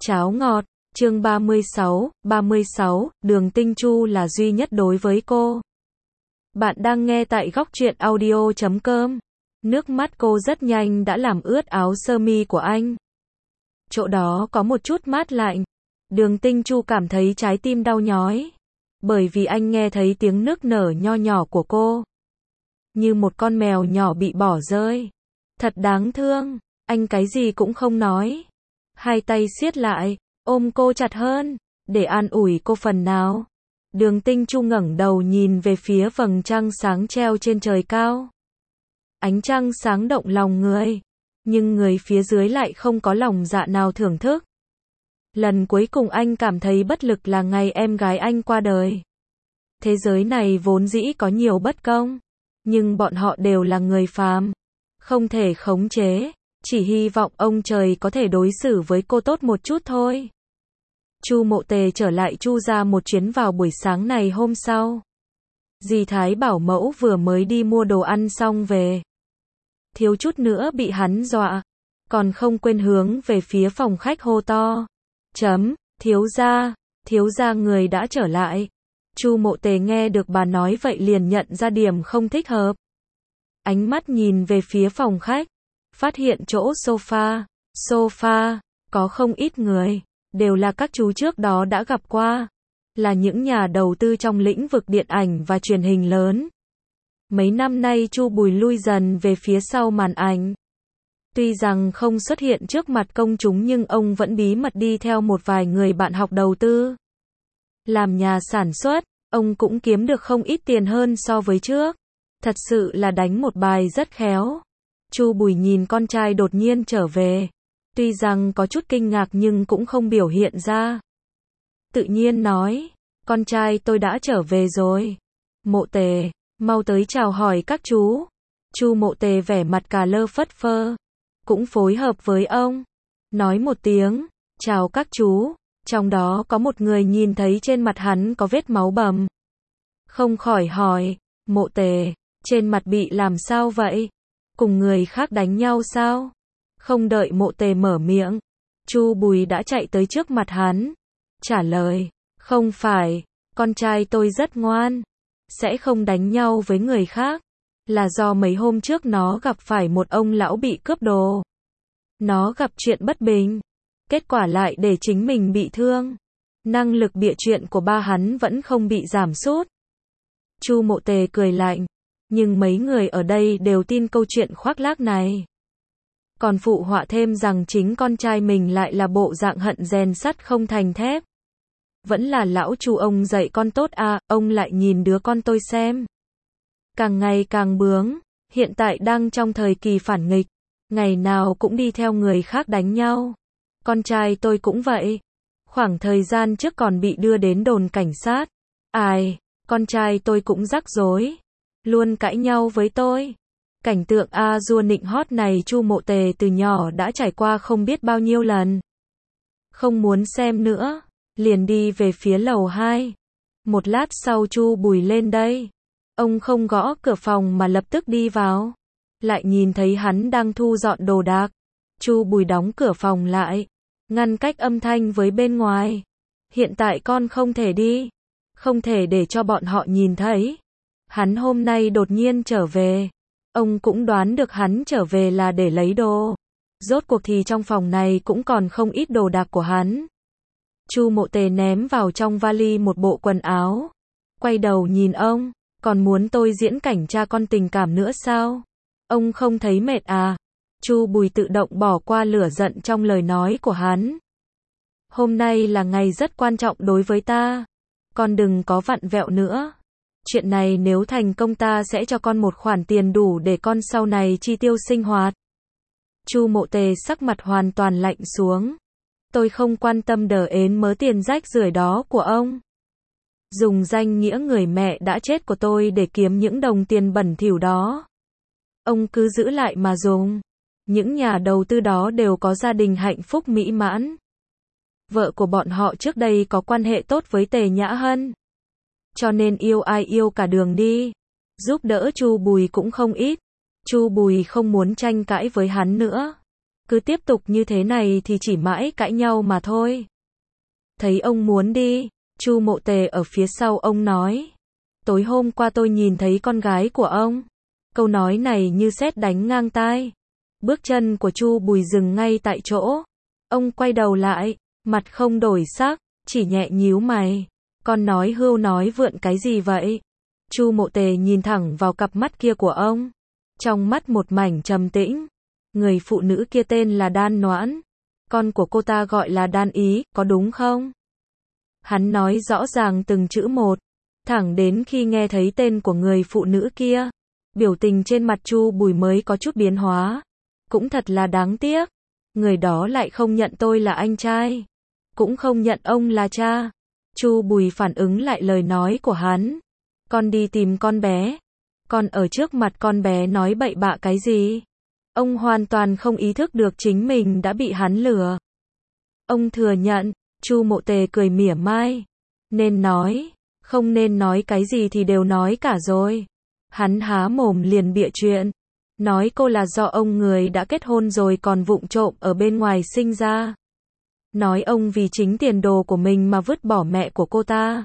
Cháo ngọt, chương 36, Đường Tinh Chu là duy nhất đối với cô. Bạn đang nghe tại góc truyện audio.com. Nước mắt cô rất nhanh đã làm ướt áo sơ mi của anh. Chỗ đó có một chút mát lạnh. Đường Tinh Chu cảm thấy trái tim đau nhói. Bởi vì anh nghe thấy tiếng nức nở nho nhỏ của cô. Như một con mèo nhỏ bị bỏ rơi. Thật đáng thương, anh cái gì cũng không nói. Hai tay siết lại, ôm cô chặt hơn, để an ủi cô phần nào. Đường Tinh Chu ngẩng đầu nhìn về phía vầng trăng sáng treo trên trời cao. Ánh trăng sáng động lòng người, nhưng người phía dưới lại không có lòng dạ nào thưởng thức. Lần cuối cùng anh cảm thấy bất lực là ngày em gái anh qua đời. Thế giới này vốn dĩ có nhiều bất công, nhưng bọn họ đều là người phàm, không thể khống chế. Chỉ hy vọng ông trời có thể đối xử với cô tốt một chút thôi. Chu Mộ Tề trở lại Chu gia một chuyến vào buổi sáng này hôm sau. Dì Thái bảo mẫu vừa mới đi mua đồ ăn xong về. Thiếu chút nữa bị hắn dọa, còn không quên hướng về phía phòng khách hô to. Thiếu gia người đã trở lại. Chu Mộ Tề nghe được bà nói vậy liền nhận ra điểm không thích hợp. Ánh mắt nhìn về phía phòng khách. Phát hiện chỗ sofa, có không ít người, đều là các chú trước đó đã gặp qua, là những nhà đầu tư trong lĩnh vực điện ảnh và truyền hình lớn. Mấy năm nay Chu Bùi lui dần về phía sau màn ảnh. Tuy rằng không xuất hiện trước mặt công chúng nhưng ông vẫn bí mật đi theo một vài người bạn học đầu tư. Làm nhà sản xuất, ông cũng kiếm được không ít tiền hơn so với trước. Thật sự là đánh một bài rất khéo. Chu Bùi nhìn con trai đột nhiên trở về. Tuy rằng có chút kinh ngạc nhưng cũng không biểu hiện ra. Tự nhiên nói, con trai tôi đã trở về rồi. Mộ Tề, mau tới chào hỏi các chú. Chu Mộ Tề vẻ mặt cà lơ phất phơ, cũng phối hợp với ông. Nói một tiếng, chào các chú. Trong đó có một người nhìn thấy trên mặt hắn có vết máu bầm. Không khỏi hỏi, Mộ Tề, trên mặt bị làm sao vậy? Cùng người khác đánh nhau sao? Không đợi Mộ Tề mở miệng, Chu Bùi đã chạy tới trước mặt hắn, trả lời, không phải, con trai tôi rất ngoan, sẽ không đánh nhau với người khác, là do mấy hôm trước nó gặp phải một ông lão bị cướp đồ. Nó gặp chuyện bất bình, kết quả lại để chính mình bị thương. Năng lực bịa chuyện của ba hắn vẫn không bị giảm sút. Chu Mộ Tề cười lạnh. Nhưng mấy người ở đây đều tin câu chuyện khoác lác này. Còn phụ họa thêm rằng chính con trai mình lại là bộ dạng hận rèn sắt không thành thép. Vẫn là lão Chu ông dạy con tốt à, ông lại nhìn đứa con tôi xem. Càng ngày càng bướng, hiện tại đang trong thời kỳ phản nghịch, ngày nào cũng đi theo người khác đánh nhau. Con trai tôi cũng vậy. Khoảng thời gian trước còn bị đưa đến đồn cảnh sát. Ai, con trai tôi cũng rắc rối. Luôn cãi nhau với tôi. Cảnh tượng a dua nịnh hót này Chu Mộ Tề từ nhỏ đã trải qua không biết bao nhiêu lần. Không muốn xem nữa, liền đi về phía lầu 2. Một lát sau Chu Bùi lên đây. Ông không gõ cửa phòng mà lập tức đi vào. Lại nhìn thấy hắn đang thu dọn đồ đạc. Chu Bùi đóng cửa phòng lại, ngăn cách âm thanh với bên ngoài. Hiện tại con không thể đi, không thể để cho bọn họ nhìn thấy. Hắn hôm nay đột nhiên trở về. Ông cũng đoán được hắn trở về là để lấy đồ. Rốt cuộc thì trong phòng này cũng còn không ít đồ đạc của hắn. Chu Mộ Tề ném vào trong vali một bộ quần áo. Quay đầu nhìn ông, còn muốn tôi diễn cảnh cha con tình cảm nữa sao? Ông không thấy mệt à? Chu Bùi tự động bỏ qua lửa giận trong lời nói của hắn. Hôm nay là ngày rất quan trọng đối với ta. Con đừng có vặn vẹo nữa. Chuyện này nếu thành công ta sẽ cho con một khoản tiền đủ để con sau này chi tiêu sinh hoạt. Chu Mộ Tề sắc mặt hoàn toàn lạnh xuống. Tôi không quan tâm đờ ến mớ tiền rách rưởi đó của ông. Dùng danh nghĩa người mẹ đã chết của tôi để kiếm những đồng tiền bẩn thỉu đó. Ông cứ giữ lại mà dùng. Những nhà đầu tư đó đều có gia đình hạnh phúc mỹ mãn. Vợ của bọn họ trước đây có quan hệ tốt với Tề Nhã Hân. Cho nên yêu ai yêu cả đường đi. Giúp đỡ Chu Bùi cũng không ít. Chu Bùi không muốn tranh cãi với hắn nữa. Cứ tiếp tục như thế này thì chỉ mãi cãi nhau mà thôi. Thấy ông muốn đi, Chu Mộ Tề ở phía sau ông nói. Tối hôm qua tôi nhìn thấy con gái của ông. Câu nói này như sét đánh ngang tai. Bước chân của Chu Bùi dừng ngay tại chỗ. Ông quay đầu lại, mặt không đổi sắc, chỉ nhẹ nhíu mày. Con nói hưu nói vượn cái gì vậy? Chu Mộ Tề nhìn thẳng vào cặp mắt kia của ông. Trong mắt một mảnh trầm tĩnh. Người phụ nữ kia tên là Đan Noãn. Con của cô ta gọi là Đan Ý, có đúng không? Hắn nói rõ ràng từng chữ một. Thẳng đến khi nghe thấy tên của người phụ nữ kia. Biểu tình trên mặt Chu Bùi mới có chút biến hóa. Cũng thật là đáng tiếc. Người đó lại không nhận tôi là anh trai. Cũng không nhận ông là cha. Chu Bùi phản ứng lại lời nói của hắn. Con đi tìm con bé. Con ở trước mặt con bé nói bậy bạ cái gì? Ông hoàn toàn không ý thức được chính mình đã bị hắn lừa. Ông thừa nhận. Chu Mộ Tề cười mỉa mai. Nên nói, không nên nói cái gì thì đều nói cả rồi. Hắn há mồm liền bịa chuyện. Nói cô là do ông người đã kết hôn rồi còn vụng trộm ở bên ngoài sinh ra. Nói ông vì chính tiền đồ của mình mà vứt bỏ mẹ của cô ta.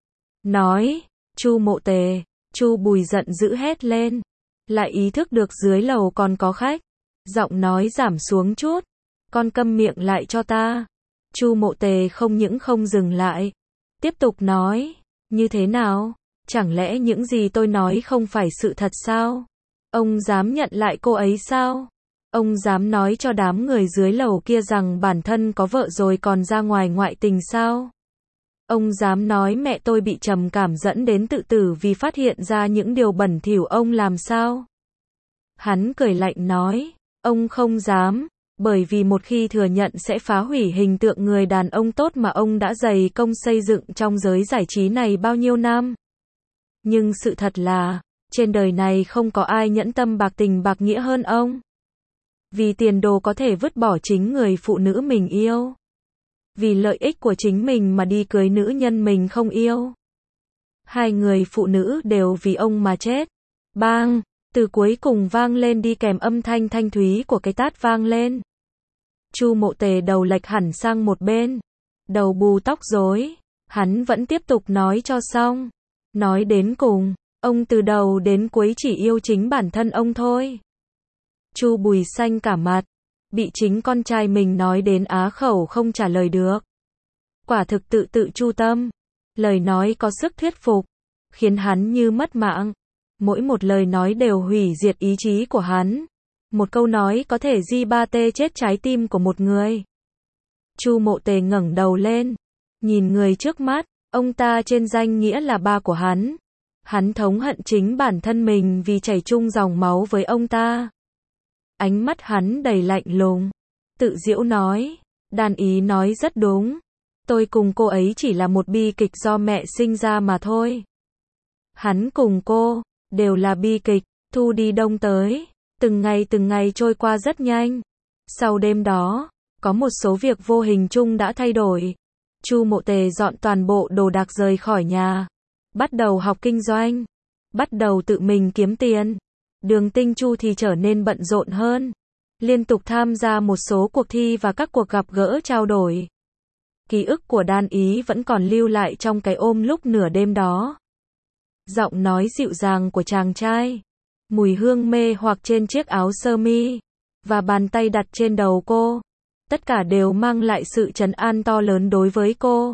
Nói, Chu Mộ Tề, Chu Bùi giận dữ hét lên. Lại ý thức được dưới lầu còn có khách. Giọng nói giảm xuống chút. Con câm miệng lại cho ta. Chu Mộ Tề không những không dừng lại. Tiếp tục nói, như thế nào? Chẳng lẽ những gì tôi nói không phải sự thật sao? Ông dám nhận lại cô ấy sao? Ông dám nói cho đám người dưới lầu kia rằng bản thân có vợ rồi còn ra ngoài ngoại tình sao? Ông dám nói mẹ tôi bị trầm cảm dẫn đến tự tử vì phát hiện ra những điều bẩn thỉu ông làm sao? Hắn cười lạnh nói, ông không dám, bởi vì một khi thừa nhận sẽ phá hủy hình tượng người đàn ông tốt mà ông đã dày công xây dựng trong giới giải trí này bao nhiêu năm. Nhưng sự thật là, trên đời này không có ai nhẫn tâm bạc tình bạc nghĩa hơn ông. Vì tiền đồ có thể vứt bỏ chính người phụ nữ mình yêu. Vì lợi ích của chính mình mà đi cưới nữ nhân mình không yêu. Hai người phụ nữ đều vì ông mà chết. Bang, từ cuối cùng vang lên đi kèm âm thanh thanh thúy của cái tát vang lên. Chu Mộ Tề đầu lệch hẳn sang một bên. Đầu bù tóc rối. Hắn vẫn tiếp tục nói cho xong. Nói đến cùng, ông từ đầu đến cuối chỉ yêu chính bản thân ông thôi. Chu Bùi xanh cả mặt. Bị chính con trai mình nói đến á khẩu không trả lời được. Quả thực tự tự chu tâm. Lời nói có sức thuyết phục. Khiến hắn như mất mạng. Mỗi một lời nói đều hủy diệt ý chí của hắn. Một câu nói có thể di ba tê chết trái tim của một người. Chu Mộ Tề ngẩng đầu lên. Nhìn người trước mắt. Ông ta trên danh nghĩa là ba của hắn. Hắn thống hận chính bản thân mình vì chảy chung dòng máu với ông ta. Ánh mắt hắn đầy lạnh lùng. Tự giễu nói. Đàn Ý nói rất đúng. Tôi cùng cô ấy chỉ là một bi kịch do mẹ sinh ra mà thôi. Hắn cùng cô, đều là bi kịch. Thu đi đông tới. Từng ngày trôi qua rất nhanh. Sau đêm đó, có một số việc vô hình chung đã thay đổi. Chu Mộ Tề dọn toàn bộ đồ đạc rời khỏi nhà. Bắt đầu học kinh doanh. Bắt đầu tự mình kiếm tiền. Đường Tinh Chu thì trở nên bận rộn hơn. Liên tục tham gia một số cuộc thi và các cuộc gặp gỡ trao đổi. Ký ức của Đan Ý vẫn còn lưu lại trong cái ôm lúc nửa đêm đó. Giọng nói dịu dàng của chàng trai. Mùi hương mê hoặc trên chiếc áo sơ mi. Và bàn tay đặt trên đầu cô. Tất cả đều mang lại sự trấn an to lớn đối với cô.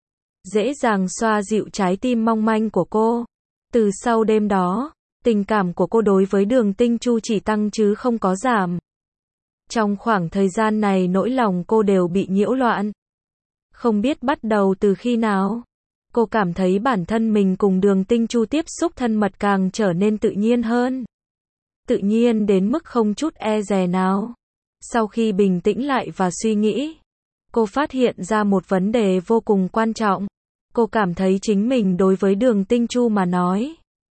Dễ dàng xoa dịu trái tim mong manh của cô. Từ sau đêm đó, tình cảm của cô đối với Đường Tinh Chu chỉ tăng chứ không có giảm. Trong khoảng thời gian này nỗi lòng cô đều bị nhiễu loạn. Không biết bắt đầu từ khi nào, cô cảm thấy bản thân mình cùng Đường Tinh Chu tiếp xúc thân mật càng trở nên tự nhiên hơn. Tự nhiên đến mức không chút e dè nào. Sau khi bình tĩnh lại và suy nghĩ, cô phát hiện ra một vấn đề vô cùng quan trọng. Cô cảm thấy chính mình đối với Đường Tinh Chu mà nói,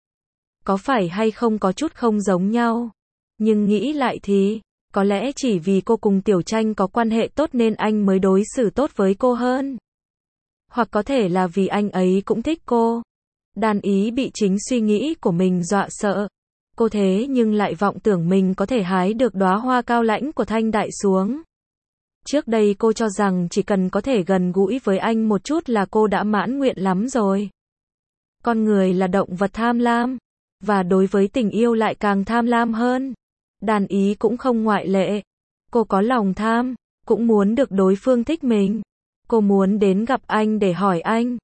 có phải hay không có chút không giống nhau. Nhưng nghĩ lại thì, có lẽ chỉ vì cô cùng Tiểu Tranh có quan hệ tốt nên anh mới đối xử tốt với cô hơn. Hoặc có thể là vì anh ấy cũng thích cô. Đan Ý bị chính suy nghĩ của mình dọa sợ. Cô thế nhưng lại vọng tưởng mình có thể hái được đóa hoa cao lãnh của Thanh Đại xuống. Trước đây cô cho rằng chỉ cần có thể gần gũi với anh một chút là cô đã mãn nguyện lắm rồi. Con người là động vật tham lam, và đối với tình yêu lại càng tham lam hơn. Đàn Ý cũng không ngoại lệ. Cô có lòng tham, cũng muốn được đối phương thích mình. Cô muốn đến gặp anh để hỏi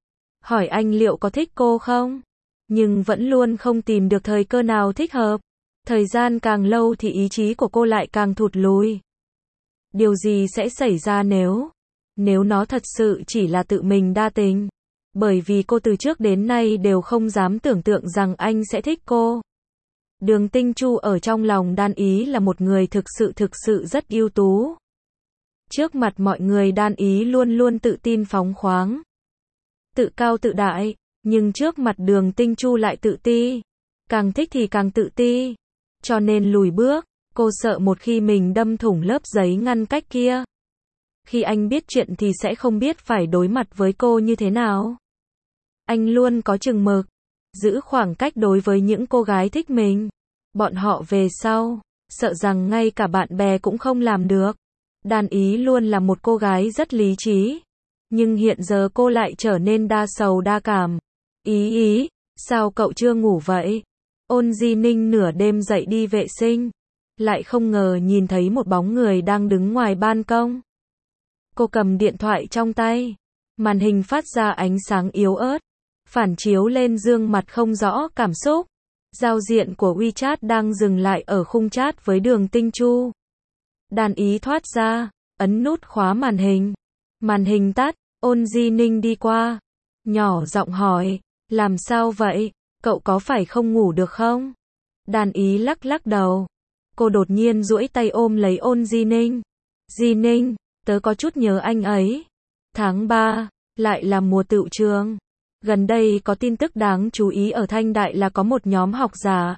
anh liệu có thích cô không? Nhưng vẫn luôn không tìm được thời cơ nào thích hợp. Thời gian càng lâu thì ý chí của cô lại càng thụt lùi. Điều gì sẽ xảy ra nếu nó thật sự chỉ là tự mình đa tình? Bởi vì cô từ trước đến nay đều không dám tưởng tượng rằng anh sẽ thích cô. Đường Tinh Chu ở trong lòng Đan Ý là một người thực sự rất ưu tú. Trước mặt mọi người Đan Ý luôn luôn tự tin phóng khoáng, tự cao tự đại, nhưng trước mặt Đường Tinh Chu lại tự ti. Càng thích thì càng tự ti. Cho nên lùi bước, cô sợ một khi mình đâm thủng lớp giấy ngăn cách kia. Khi anh biết chuyện thì sẽ không biết phải đối mặt với cô như thế nào. Anh luôn có chừng mực, giữ khoảng cách đối với những cô gái thích mình. Bọn họ về sau, sợ rằng ngay cả bạn bè cũng không làm được. Đan Ý luôn là một cô gái rất lý trí. Nhưng hiện giờ cô lại trở nên đa sầu đa cảm. Ý, sao cậu chưa ngủ vậy? Ôn Di Ninh nửa đêm dậy đi vệ sinh, lại không ngờ nhìn thấy một bóng người đang đứng ngoài ban công. Cô cầm điện thoại trong tay, màn hình phát ra ánh sáng yếu ớt, phản chiếu lên gương mặt không rõ cảm xúc. Giao diện của WeChat đang dừng lại ở khung chat với Đường Tinh Chu. Đan Ý thoát ra, ấn nút khóa màn hình. Màn hình tắt, Ôn Di Ninh đi qua, nhỏ giọng hỏi, làm sao vậy, cậu có phải không ngủ được không? Đan Ý lắc đầu. Cô đột nhiên duỗi tay ôm lấy Ôn Di Ninh. Di Ninh, tớ có chút nhớ anh ấy. Tháng 3, lại là mùa tựu trường. Gần đây có tin tức đáng chú ý ở Thanh Đại là có một nhóm học giả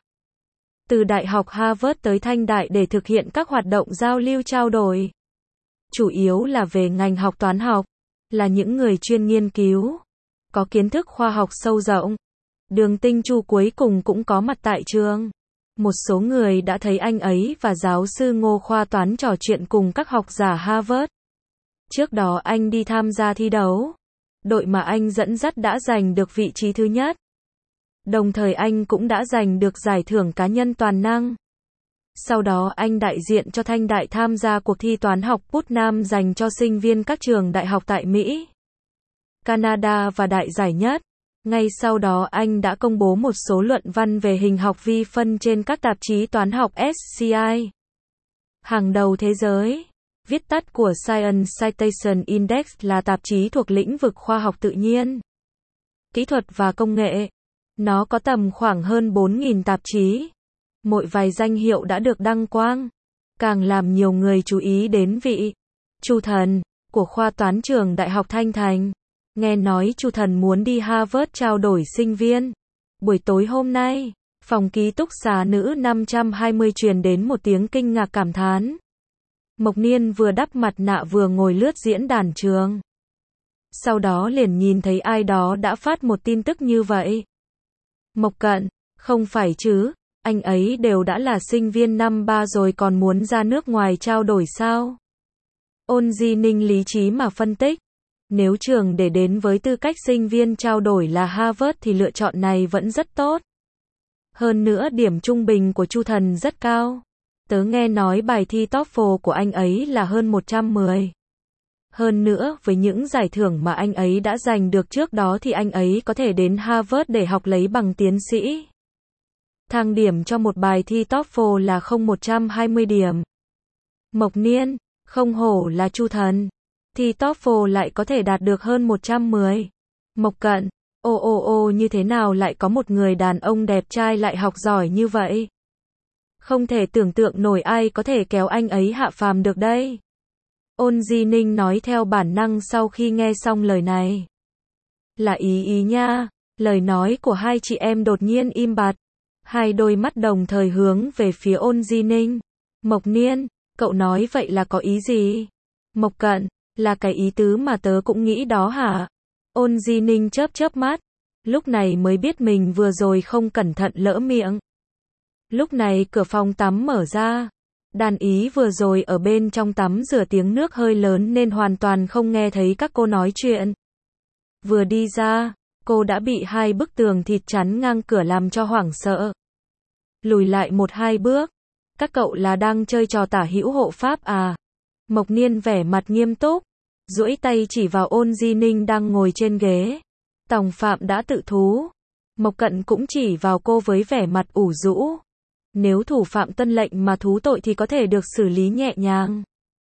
từ Đại học Harvard tới Thanh Đại để thực hiện các hoạt động giao lưu trao đổi. Chủ yếu là về ngành học toán học, là những người chuyên nghiên cứu, có kiến thức khoa học sâu rộng. Đường Tinh Chu cuối cùng cũng có mặt tại trường. Một số người đã thấy anh ấy và giáo sư Ngô khoa toán trò chuyện cùng các học giả Harvard. Trước đó anh đi tham gia thi đấu. Đội mà anh dẫn dắt đã giành được vị trí thứ nhất. Đồng thời anh cũng đã giành được giải thưởng cá nhân toàn năng. Sau đó anh đại diện cho Thanh Đại tham gia cuộc thi toán học Putnam dành cho sinh viên các trường đại học tại Mỹ, Canada và đại giải nhất. Ngay sau đó anh đã công bố một số luận văn về hình học vi phân trên các tạp chí toán học SCI hàng đầu thế giới. Viết tắt của Science Citation Index là tạp chí thuộc lĩnh vực khoa học tự nhiên, kỹ thuật và công nghệ. Nó có tầm khoảng hơn 4.000 tạp chí. Mỗi vài danh hiệu đã được đăng quang, càng làm nhiều người chú ý đến vị Chu Thần của khoa toán trường Đại học Thanh Thành. Nghe nói Chu Thần muốn đi Harvard trao đổi sinh viên. Buổi tối hôm nay, phòng ký túc xá nữ 520 truyền đến một tiếng kinh ngạc cảm thán. Mộc Niên vừa đắp mặt nạ vừa ngồi lướt diễn đàn trường. Sau đó liền nhìn thấy ai đó đã phát một tin tức như vậy. Mộc Cận, không phải chứ, anh ấy đều đã là sinh viên năm 3 rồi còn muốn ra nước ngoài trao đổi sao? Ôn Di Ninh lý trí mà phân tích. Nếu trường để đến với tư cách sinh viên trao đổi là Harvard thì lựa chọn này vẫn rất tốt. Hơn nữa điểm trung bình của Chu Thần rất cao. Tớ nghe nói bài thi TOEFL của anh ấy là hơn 110. Hơn nữa, với những giải thưởng mà anh ấy đã giành được trước đó thì anh ấy có thể đến Harvard để học lấy bằng tiến sĩ. Thang điểm cho một bài thi TOEFL là 120 điểm. Mộc Niên, không hổ là Chu Thần. Thi TOEFL lại có thể đạt được hơn 110. Mộc Cận, như thế nào lại có một người đàn ông đẹp trai lại học giỏi như vậy? Không thể tưởng tượng nổi ai có thể kéo anh ấy hạ phàm được đây. Ôn Di Ninh nói theo bản năng sau khi nghe xong lời này. Là ý nha. Lời nói của hai chị em đột nhiên im bặt. Hai đôi mắt đồng thời hướng về phía Ôn Di Ninh. Mộc Niên, cậu nói vậy là có ý gì? Mộc Cận, là cái ý tứ mà tớ cũng nghĩ đó hả? Ôn Di Ninh chớp mắt. Lúc này mới biết mình vừa rồi không cẩn thận lỡ miệng. Lúc này cửa phòng tắm mở ra. Đàn Ý vừa rồi ở bên trong tắm rửa tiếng nước hơi lớn nên hoàn toàn không nghe thấy các cô nói chuyện. Vừa đi ra, cô đã bị hai bức tường thịt chắn ngang cửa làm cho hoảng sợ. Lùi lại 1-2 bước. Các cậu là đang chơi trò tả hữu hộ pháp à? Mộc Niên vẻ mặt nghiêm túc, duỗi tay chỉ vào Ôn Di Ninh đang ngồi trên ghế. Tòng Phạm đã tự thú. Mộc Cận cũng chỉ vào cô với vẻ mặt ủ rũ. Nếu thủ phạm tuân lệnh mà thú tội thì có thể được xử lý nhẹ nhàng.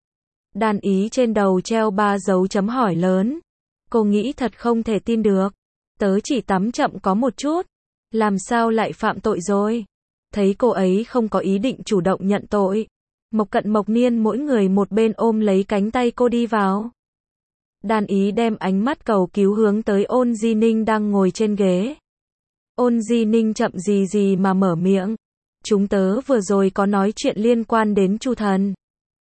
Đàn Ý trên đầu treo 3 dấu chấm hỏi lớn. Cô nghĩ thật không thể tin được. Tớ chỉ tắm chậm có một chút. Làm sao lại phạm tội rồi? Thấy cô ấy không có ý định chủ động nhận tội. Mộc Cận Mộc Niên mỗi người một bên ôm lấy cánh tay cô đi vào. Đàn Ý đem ánh mắt cầu cứu hướng tới Ôn Di Ninh đang ngồi trên ghế. Ôn Di Ninh chậm gì gì mà mở miệng. Chúng tớ vừa rồi có nói chuyện liên quan đến Chu Thần.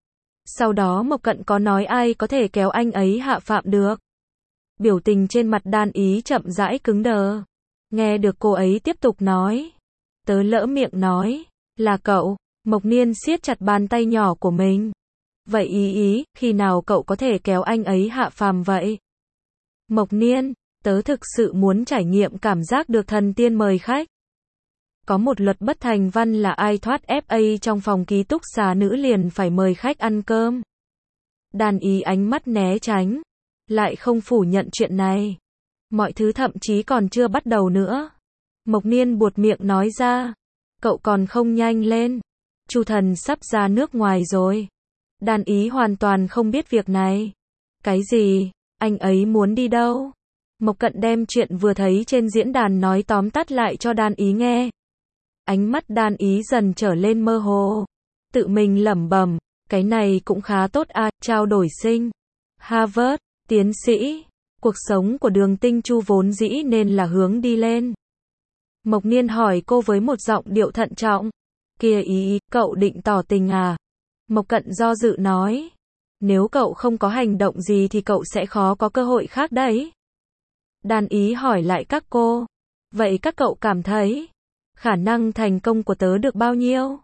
Sau đó Mộc Cận có nói ai có thể kéo anh ấy hạ phạm được. Biểu tình trên mặt Đàn Ý chậm rãi cứng đờ. Nghe được cô ấy tiếp tục nói. Tớ lỡ miệng nói. Là cậu. Mộc Niên siết chặt bàn tay nhỏ của mình. Vậy ý, khi nào cậu có thể kéo anh ấy hạ phàm vậy? Mộc Niên, tớ thực sự muốn trải nghiệm cảm giác được thần tiên mời khách. Có một luật bất thành văn là ai thoát FA trong phòng ký túc xá nữ liền phải mời khách ăn cơm. Đàn Ý ánh mắt né tránh, lại không phủ nhận chuyện này. Mọi thứ thậm chí còn chưa bắt đầu nữa. Mộc Niên buột miệng nói ra, cậu còn không nhanh lên. Chu Thần sắp ra nước ngoài rồi. Đàn Ý hoàn toàn không biết việc này. Cái gì? Anh ấy muốn đi đâu? Mộc Cận đem chuyện vừa thấy trên diễn đàn nói tóm tắt lại cho Đàn Ý nghe. Ánh mắt Đàn Ý dần trở lên mơ hồ. Tự mình lẩm bẩm, cái này cũng khá tốt à, trao đổi sinh. Harvard, tiến sĩ. Cuộc sống của Đường Tinh Chu vốn dĩ nên là hướng đi lên. Mộc Niên hỏi cô với một giọng điệu thận trọng. Kìa Ý, cậu định tỏ tình à? Mộc Cận do dự nói. Nếu cậu không có hành động gì thì cậu sẽ khó có cơ hội khác đấy. Đàn Ý hỏi lại các cô. Vậy các cậu cảm thấy khả năng thành công của tớ được bao nhiêu?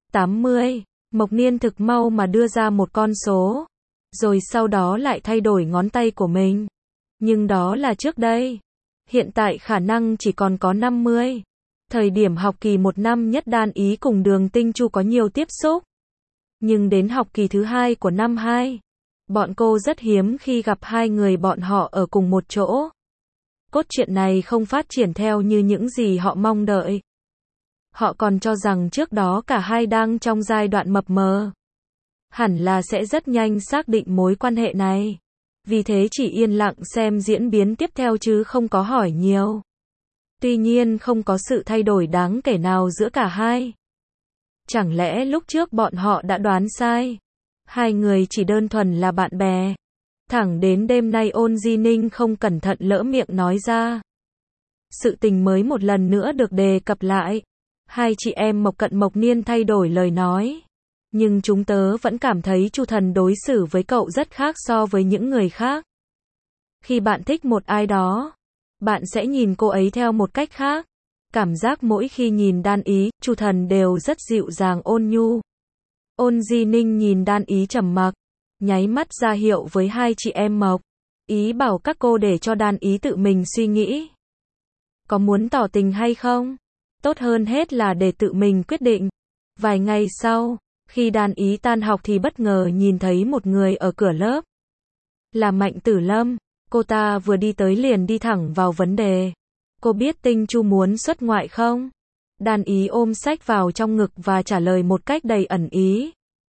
80. Mộc Niên thực mau mà đưa ra một con số. Rồi sau đó lại thay đổi ngón tay của mình. Nhưng đó là trước đây. Hiện tại khả năng chỉ còn có 50. Thời điểm học kỳ 1 năm nhất Đàn Ý cùng Đường Tinh Chu có nhiều tiếp xúc. Nhưng đến học kỳ thứ 2 của năm 2, bọn cô rất hiếm khi gặp hai người bọn họ ở cùng một chỗ. Cốt truyện này không phát triển theo như những gì họ mong đợi. Họ còn cho rằng trước đó cả hai đang trong giai đoạn mập mờ. Hẳn là sẽ rất nhanh xác định mối quan hệ này. Vì thế chỉ yên lặng xem diễn biến tiếp theo chứ không có hỏi nhiều. Tuy nhiên không có sự thay đổi đáng kể nào giữa cả hai. Chẳng lẽ lúc trước bọn họ đã đoán sai? Hai người chỉ đơn thuần là bạn bè. Thẳng đến đêm nay Ôn Di Ninh không cẩn thận lỡ miệng nói ra. Sự tình mới một lần nữa được đề cập lại. Hai chị em Mộc Cận Mộc Niên thay đổi lời nói. Nhưng chúng tớ vẫn cảm thấy Chu Thần đối xử với cậu rất khác so với những người khác. Khi bạn thích một ai đó, bạn sẽ nhìn cô ấy theo một cách khác. Cảm giác mỗi khi nhìn Đàn Ý, Chu Thần đều rất dịu dàng ôn nhu. Ôn Di Ninh nhìn Đàn Ý trầm mặc, nháy mắt ra hiệu với hai chị em Mộc. Ý bảo các cô để cho Đàn Ý tự mình suy nghĩ. Có muốn tỏ tình hay không? Tốt hơn hết là để tự mình quyết định. Vài ngày sau, khi Đàn Ý tan học thì bất ngờ nhìn thấy một người ở cửa lớp. Là Mạnh Tử Lâm, cô ta vừa đi tới liền đi thẳng vào vấn đề. Cô biết Tinh Chu muốn xuất ngoại không? Đàn Ý ôm sách vào trong ngực và trả lời một cách đầy ẩn ý.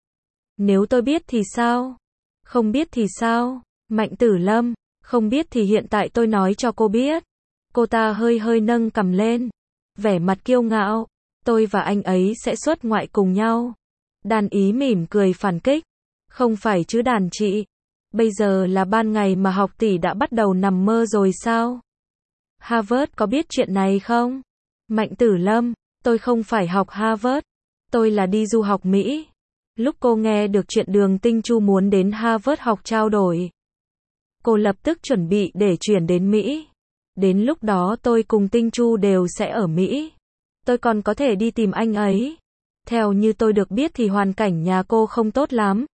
Nếu tôi biết thì sao? Không biết thì sao? Mạnh Tử Lâm, không biết thì hiện tại tôi nói cho cô biết. Cô ta hơi hơi nâng cằm lên, vẻ mặt kiêu ngạo. Tôi và anh ấy sẽ xuất ngoại cùng nhau. Đàn Ý mỉm cười phản kích. Không phải chứ đàn chị. Bây giờ là ban ngày mà học tỷ đã bắt đầu nằm mơ rồi sao? Harvard có biết chuyện này không? Mạnh Tử Lâm, tôi không phải học Harvard. Tôi là đi du học Mỹ. Lúc cô nghe được chuyện Đường Tinh Chu muốn đến Harvard học trao đổi, cô lập tức chuẩn bị để chuyển đến Mỹ. Đến lúc đó tôi cùng Tinh Chu đều sẽ ở Mỹ. Tôi còn có thể đi tìm anh ấy. Theo như tôi được biết thì hoàn cảnh nhà cô không tốt lắm.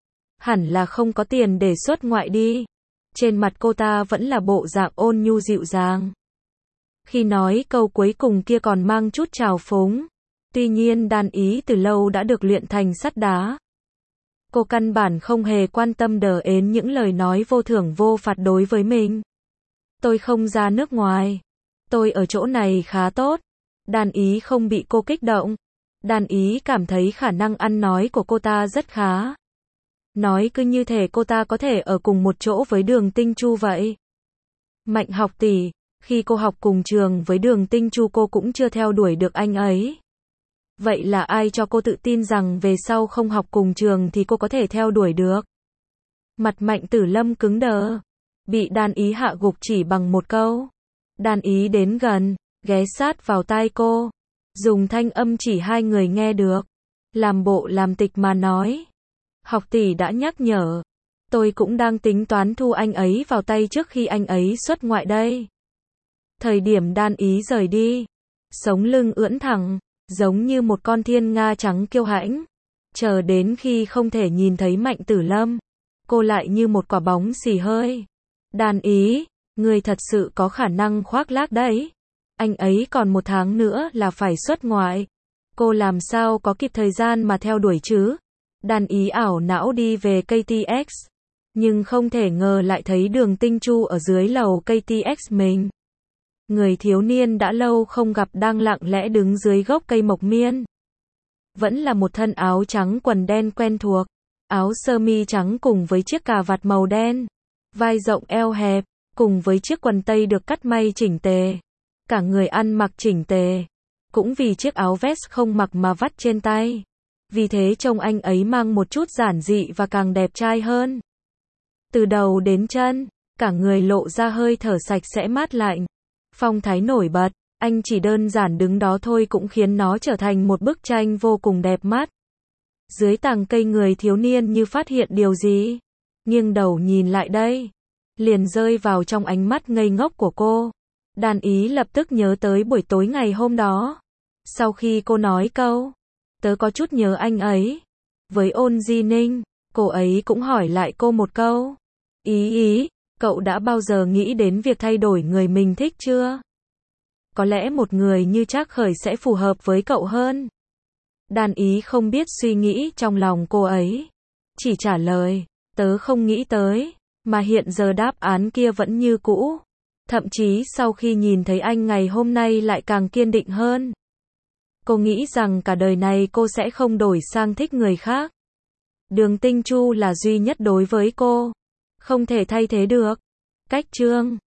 Hẳn là không có tiền để xuất ngoại đi. Trên mặt cô ta vẫn là bộ dạng ôn nhu dịu dàng. Khi nói câu cuối cùng kia còn mang chút trào phúng. Tuy nhiên đàn ý từ lâu đã được luyện thành sắt đá. Cô căn bản không hề quan tâm đờ ến những lời nói vô thưởng vô phạt đối với mình. Tôi không ra nước ngoài. Tôi ở chỗ này khá tốt. Đàn ý không bị cô kích động. Đàn ý cảm thấy khả năng ăn nói của cô ta rất khá. Nói cứ như thể cô ta có thể ở cùng một chỗ với Đường Tinh Chu vậy. Mạnh học tỷ, khi cô học cùng trường với Đường Tinh Chu cô cũng chưa theo đuổi được anh ấy. Vậy là ai cho cô tự tin rằng về sau không học cùng trường thì cô có thể theo đuổi được? Mặt Mạnh Tử Lâm cứng đờ. Bị đàn ý hạ gục chỉ bằng một câu. Đàn ý đến gần, ghé sát vào tai cô. Dùng thanh âm chỉ hai người nghe được. Làm bộ làm tịch mà nói. Học tỷ đã nhắc nhở. Tôi cũng đang tính toán thu anh ấy vào tay trước khi anh ấy xuất ngoại đây. Thời điểm đàn ý rời đi. Sống lưng ưỡn thẳng. Giống như một con thiên nga trắng kiêu hãnh. Chờ đến khi không thể nhìn thấy Mạnh Tử Lâm. Cô lại như một quả bóng xì hơi. Đàn ý, người thật sự có khả năng khoác lác đấy. Anh ấy còn 1 tháng nữa là phải xuất ngoại. Cô làm sao có kịp thời gian mà theo đuổi chứ? Đàn ý ảo não đi về KTX. Nhưng không thể ngờ lại thấy Đường Tinh Chu ở dưới lầu KTX mình. Người thiếu niên đã lâu không gặp đang lặng lẽ đứng dưới gốc cây mộc miên. Vẫn là một thân áo trắng quần đen quen thuộc. Áo sơ mi trắng cùng với chiếc cà vạt màu đen. Vai rộng eo hẹp, cùng với chiếc quần tây được cắt may chỉnh tề. Cả người ăn mặc chỉnh tề. Cũng vì chiếc áo vest không mặc mà vắt trên tay. Vì thế trông anh ấy mang một chút giản dị và càng đẹp trai hơn. Từ đầu đến chân, cả người lộ ra hơi thở sạch sẽ mát lạnh. Phong thái nổi bật, anh chỉ đơn giản đứng đó thôi cũng khiến nó trở thành một bức tranh vô cùng đẹp mắt. Dưới tàng cây người thiếu niên như phát hiện điều gì. Nghiêng đầu nhìn lại đây. Liền rơi vào trong ánh mắt ngây ngốc của cô. Đàn ý lập tức nhớ tới buổi tối ngày hôm đó. Sau khi cô nói câu, tớ có chút nhớ anh ấy. Với Ôn Di Ninh, cô ấy cũng hỏi lại cô một câu. Ý, cậu đã bao giờ nghĩ đến việc thay đổi người mình thích chưa? Có lẽ một người như Trác Khởi sẽ phù hợp với cậu hơn. Đàn ý không biết suy nghĩ trong lòng cô ấy. Chỉ trả lời, tớ không nghĩ tới, mà hiện giờ đáp án kia vẫn như cũ. Thậm chí sau khi nhìn thấy anh ngày hôm nay lại càng kiên định hơn. Cô nghĩ rằng cả đời này cô sẽ không đổi sang thích người khác. Đường Tinh Chu là duy nhất đối với cô. Không thể thay thế được. Cách chương